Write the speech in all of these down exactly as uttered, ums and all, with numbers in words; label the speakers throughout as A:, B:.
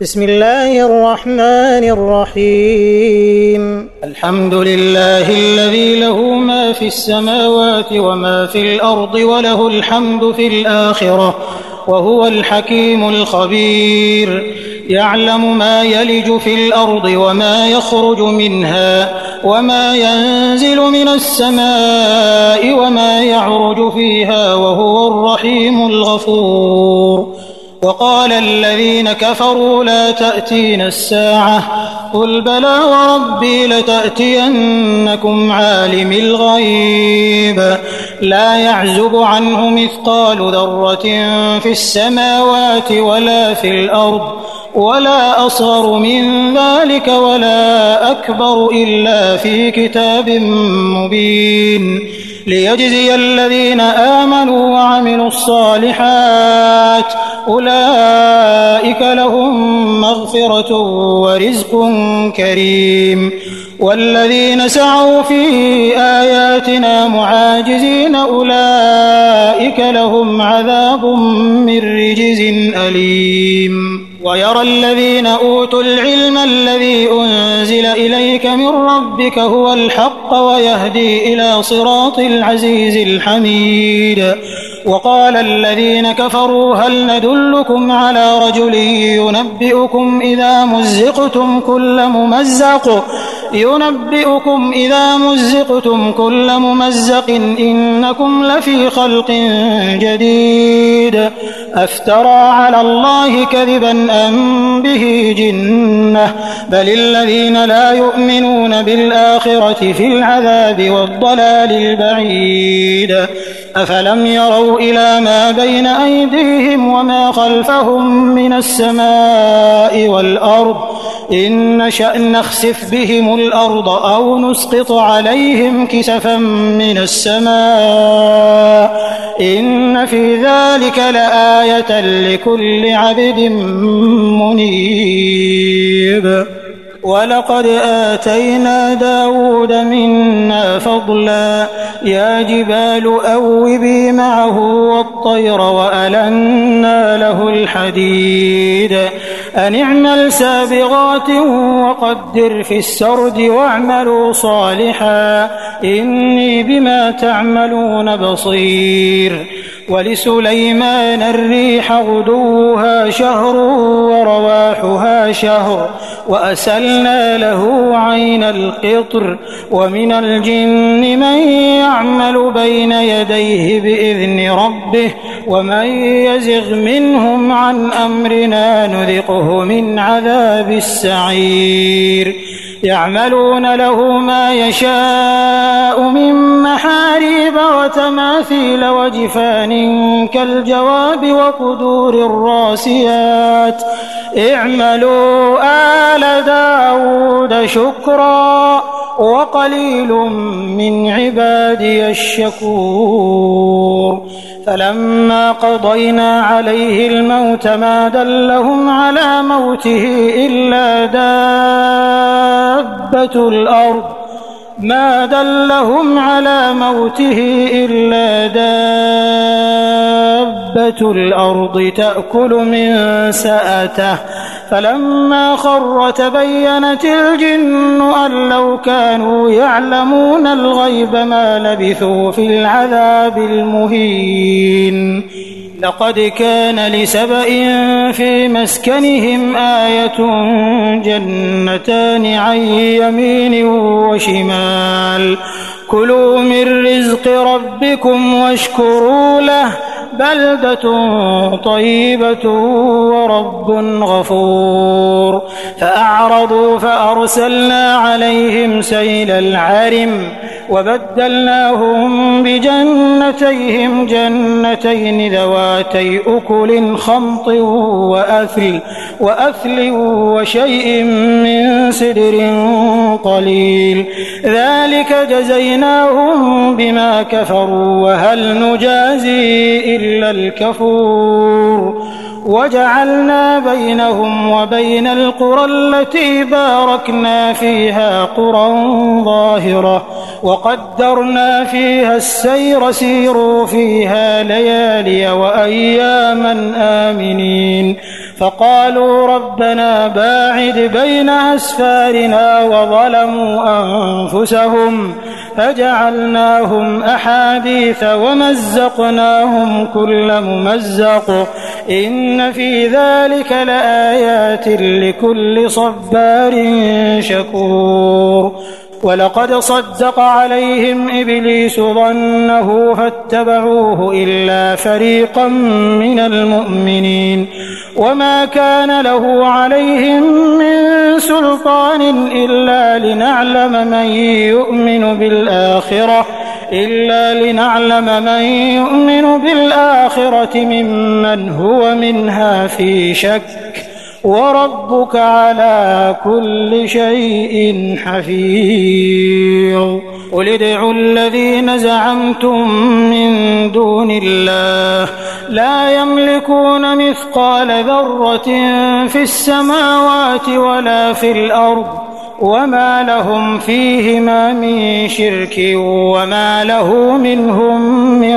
A: بسم الله الرحمن الرحيم
B: الحمد لله الذي له ما في السماوات وما في الأرض وله الحمد في الآخرة وهو الحكيم الخبير يعلم ما يلج في الأرض وما يخرج منها وما ينزل من السماء وما يعرج فيها وهو الرحيم الغفور. وقال الذين كفروا لا تأتينا الساعة قل بلى وربي لتأتينكم عالم الغيب لا يعزب عنه مثقال ذرة في السماوات ولا في الأرض ولا أصغر من ذلك ولا أكبر إلا في كتاب مبين ليجزي الذين آمنوا وعملوا الصالحات أولئك لهم مغفرة ورزق كريم. والذين سعوا في آياتنا معاجزين أولئك لهم عذاب من رجز أليم. ويرى الذين أوتوا العلم الذي أنزل إليك من ربك هو الحق ويهدي إلى صراط العزيز الحميد. وقال الذين كفروا هل ندلكم على رجل ينبئكم إذا مزقتم كل ممزق ينبئكم إذا مزقتم كل ممزق إنكم لفي خلق جديد أفترى على الله كذبا أم به جنة بل الذين لا يؤمنون بالآخرة في العذاب والضلال البعيد. أفلم يروا إلى ما بين أيديهم وما خلفهم من السماء والأرض إن نشأ نخسف بهم الأرض أو نسقط عليهم كسفا من السماء إن في ذلك لآية لكل عبد منيب. ولقد آتينا داود منا فضلا يا جبال أوبي معه والطير وألنا له الحديد أن اعمل سابغات وقدر في السرد واعملوا صالحا إني بما تعملون بصير. ولسليمان الريح غدوها شهر ورواحها شهر وأسلنا له عين القطر ومن الجن من يعمل بين يديه بإذن ربه ومن يزغ منهم عن أمرنا نذقه من عذاب السعير. يعملون له ما يشاء من محاريب وتماثيل وجفان كالجواب وقدور الراسيات اعملوا آل داود شكرا وقليل من عبادي الشكور. فلما قضينا عليه الموت ما دلهم على موته إلا دابة الأرض ما دلهم على موته إلا دابة الأرض تأكل من سأته فلما خر تبينت الجن أن لو كانوا يعلمون الغيب ما لبثوا في العذاب المهين. لقد كان لسبإ في مسكنهم آية جنتان عن يمين وشمال كلوا من رزق ربكم واشكروا له بلدة طيبة ورب غفور. فأعرضوا فأرسلنا عليهم سيل العرم وبدلناهم بجنتيهم جنتين ذواتي أكل خمط وأثل وأثل وشيء من سدر قليل ذلك جزيناهم بما كفروا وهل نجازي إلا الكفور. وجعلنا بينهم وبين القرى التي باركنا فيها قرى ظاهرة وقدرنا فيها السير سيروا فيها ليالي وأياما آمنين فقالوا ربنا باعد بين أسفارنا وظلموا أنفسهم فجعلناهم أحاديث ومزقناهم كل ممزق إن في ذلك لآيات لكل صبار شكور ولقد صدق عليهم إبليس ظنه فاتبعوه إلا فريقا من المؤمنين وما كان له عليهم من سلطان إلا لنعلم من يؤمن بالآخرة إلا لنعلم من يؤمن بالآخرة ممن هو منها في شك وربك على كل شيء حفيظ قل ادعوا الذين زعمتم من دون الله لا يملكون مثقال ذرة في السماوات ولا في الأرض وما لهم فيهما من شرك وما له منهم من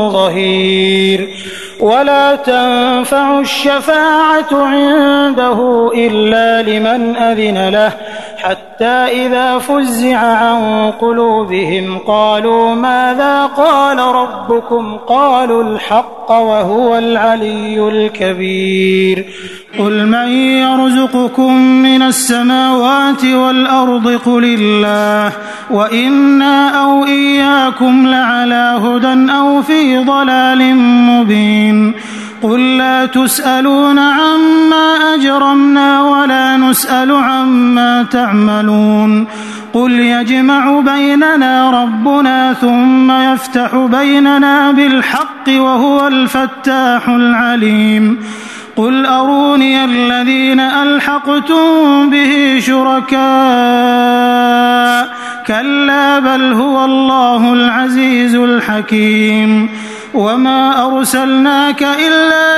B: ظهير ولا تنفع الشفاعة عنده إلا لمن أذن له حتى إذا فزع عن قلوبهم قالوا ماذا قال ربكم قالوا الحق وهو العلي الكبير
A: قل من يرزقكم من السماوات والأرض قل الله وإنا أو إياكم لعلى هدى أو في ضلال مبين قل لا تسألون عما أجرمنا ولا نسأل عما تعملون قل يجمع بيننا ربنا ثم يفتح بيننا بالحق وهو الفتاح العليم قل أروني الذين ألحقتم به شركاء كلا بل هو الله العزيز الحكيم وما أرسلناك إلا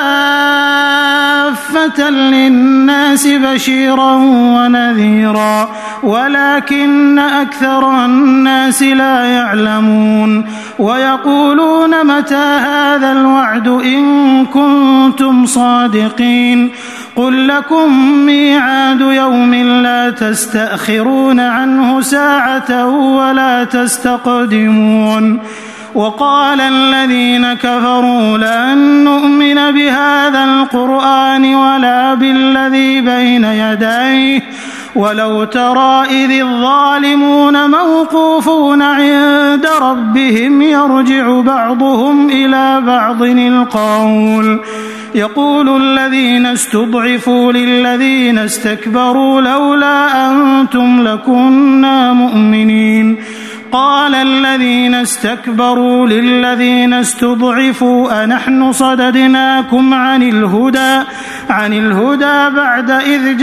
A: كافة للناس بشيرا ونذيرا ولكن أكثر الناس لا يعلمون ويقولون متى هذا الوعد إن كنتم صادقين قل لكم ميعاد يوم لا تستأخرون عنه ساعة ولا تستقدمون وقال الذين كفروا لن نؤمن بهذا القرآن ولا بالذي بين يديه ولو ترى إذ الظالمون موقوفون عند ربهم يرجع بعضهم إلى بعض القول يقول الذين استضعفوا للذين استكبروا لولا أنتم لكنا مؤمنين قال الذين استكبروا للذين استضعفوا أنحن صددناكم عن الهدى عن الهدى بعد إذ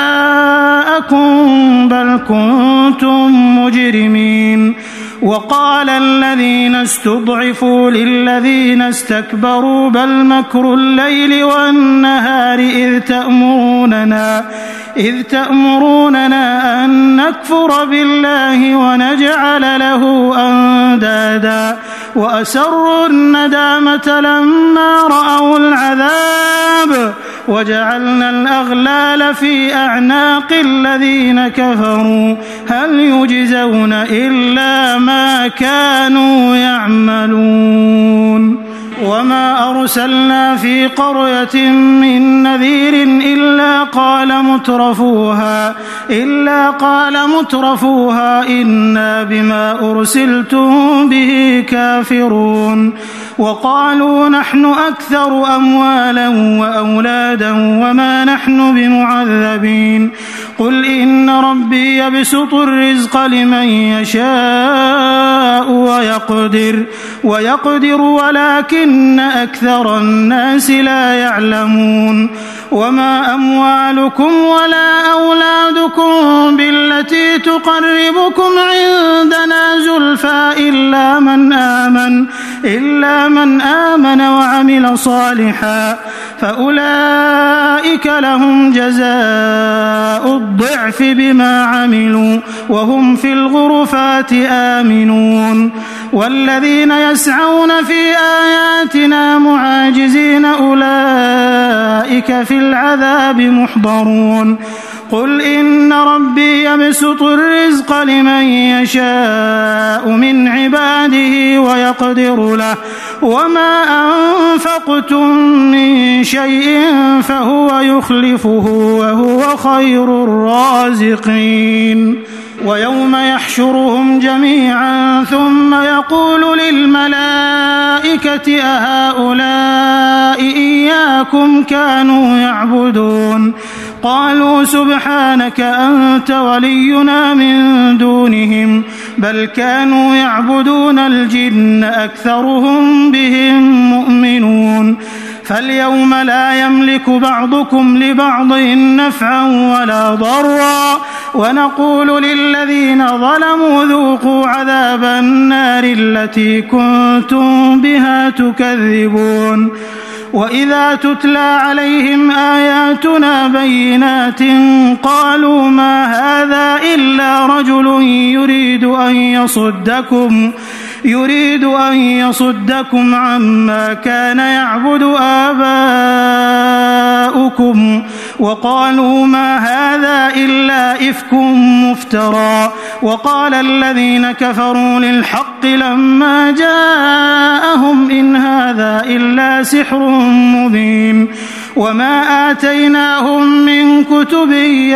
A: جاءكم بل كنتم مجرمين وقال الذين استضعفوا للذين استكبروا بل مكر الليل والنهار إذ تأمروننا إذ تأمروننا أن نكفر بالله ونجعل له أندادا وأسروا الندامة لما رأوا العذاب وجعلنا الأغلال في أعناق الذين كفروا هل يجزون إلا ما كانوا يعملون وما أرسلنا في قرية من نذير إلا قال مترفوها إلا قال مترفوها إنا بما أرسلتم به كافرون وقالوا نحن أكثر أموالا وأولادا وما نحن بمعذبين قل إن ربي يبسط الرزق لمن يشاء ويقدر ويقدر ولكن أكثر الناس لا يعلمون وما أموالكم ولا أولادكم بالتي تقربكم عندنا زلفى إلا من آمن إلا من آمن وعمل صالحا فأولئك لهم جزاء الضعف بما عملوا وهم في الغرفات آمنون والذين يسعون في آياتنا معاجزين أولئك في العذاب محضرون قل إن ربي يبسط الرزق لمن يشاء من عباده ويقدر له وما أنفقتم من شيء فهو يخلفه وهو خير الرازقين ويوم يحشرهم جميعا ثم يقول للملائكة أهؤلاء إياكم كانوا يعبدون قالوا سبحانك أنت ولينا من دونهم بل كانوا يعبدون الجن أكثرهم بهم مؤمنون فاليوم لا يملك بعضكم لبعض نفعا ولا ضرا ونقول للذين ظلموا ذوقوا عذاب النار التي كنتم بها تكذبون وإذا تتلى عليهم آياتنا بينات قالوا ما هذا إلا رجل يريد أن يصدكم يريد أن يصدكم عما كان يعبد آباؤكم وقالوا ما هذا إلا إفك مفترى وقال الذين كفروا للحق لما جاءهم إن هذا إلا سحر مبين وما آتيناهم من كتب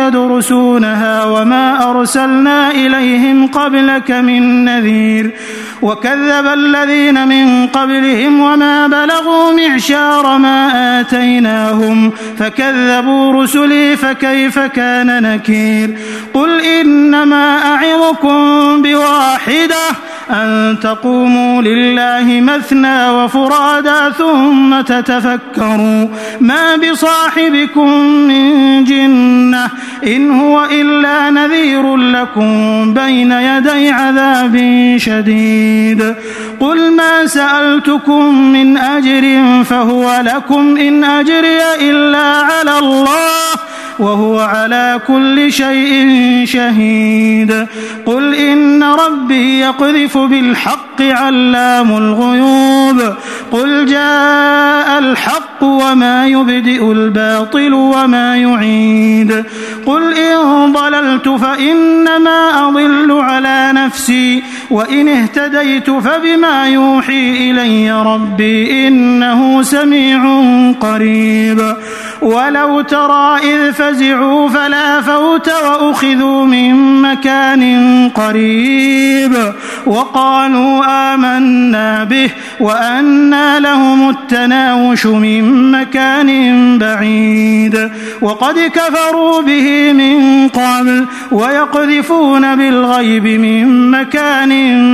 A: يدرسونها وما أرسلنا إليهم قبلك من نذير وكذب الذين من قبلهم وما بلغوا معشار ما آتيناهم فكذبوا رسلي فكيف كان نكير قل إنما أعظكم بواحدة أن تقوموا لله مثنى وفرادا ثم تتفكروا ما بصاحبكم من جنة إن هو إلا نذير لكم بين يدي عذاب شديد قل ما سألتكم من أجر فهو لكم إن أجري إلا على الله وهو على كل شيء شهيد قل إن ربي يقذف بالحق علام الغيوب قل جاء الحق وما يبدئ الباطل وما يعيد قل إن ضللت فإنما أضل على نفسي وإن اهتديت فبما يوحي إلي ربي إنه سميع قريب ولو ترى إذ فزعوا فلا فوت وأخذوا من مكان قريب وقالوا آمنا به وأنى لهم التناوش من مكان بعيد وقد كفروا به من قبل ويقذفون بالغيب من مكان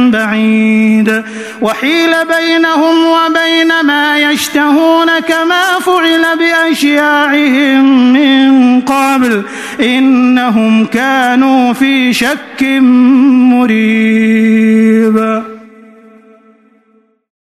A: بعيد وحيل بينهم وبين ما يشتهون كما فعل بأشياعهم من قبل إنهم كانوا في شك مريب.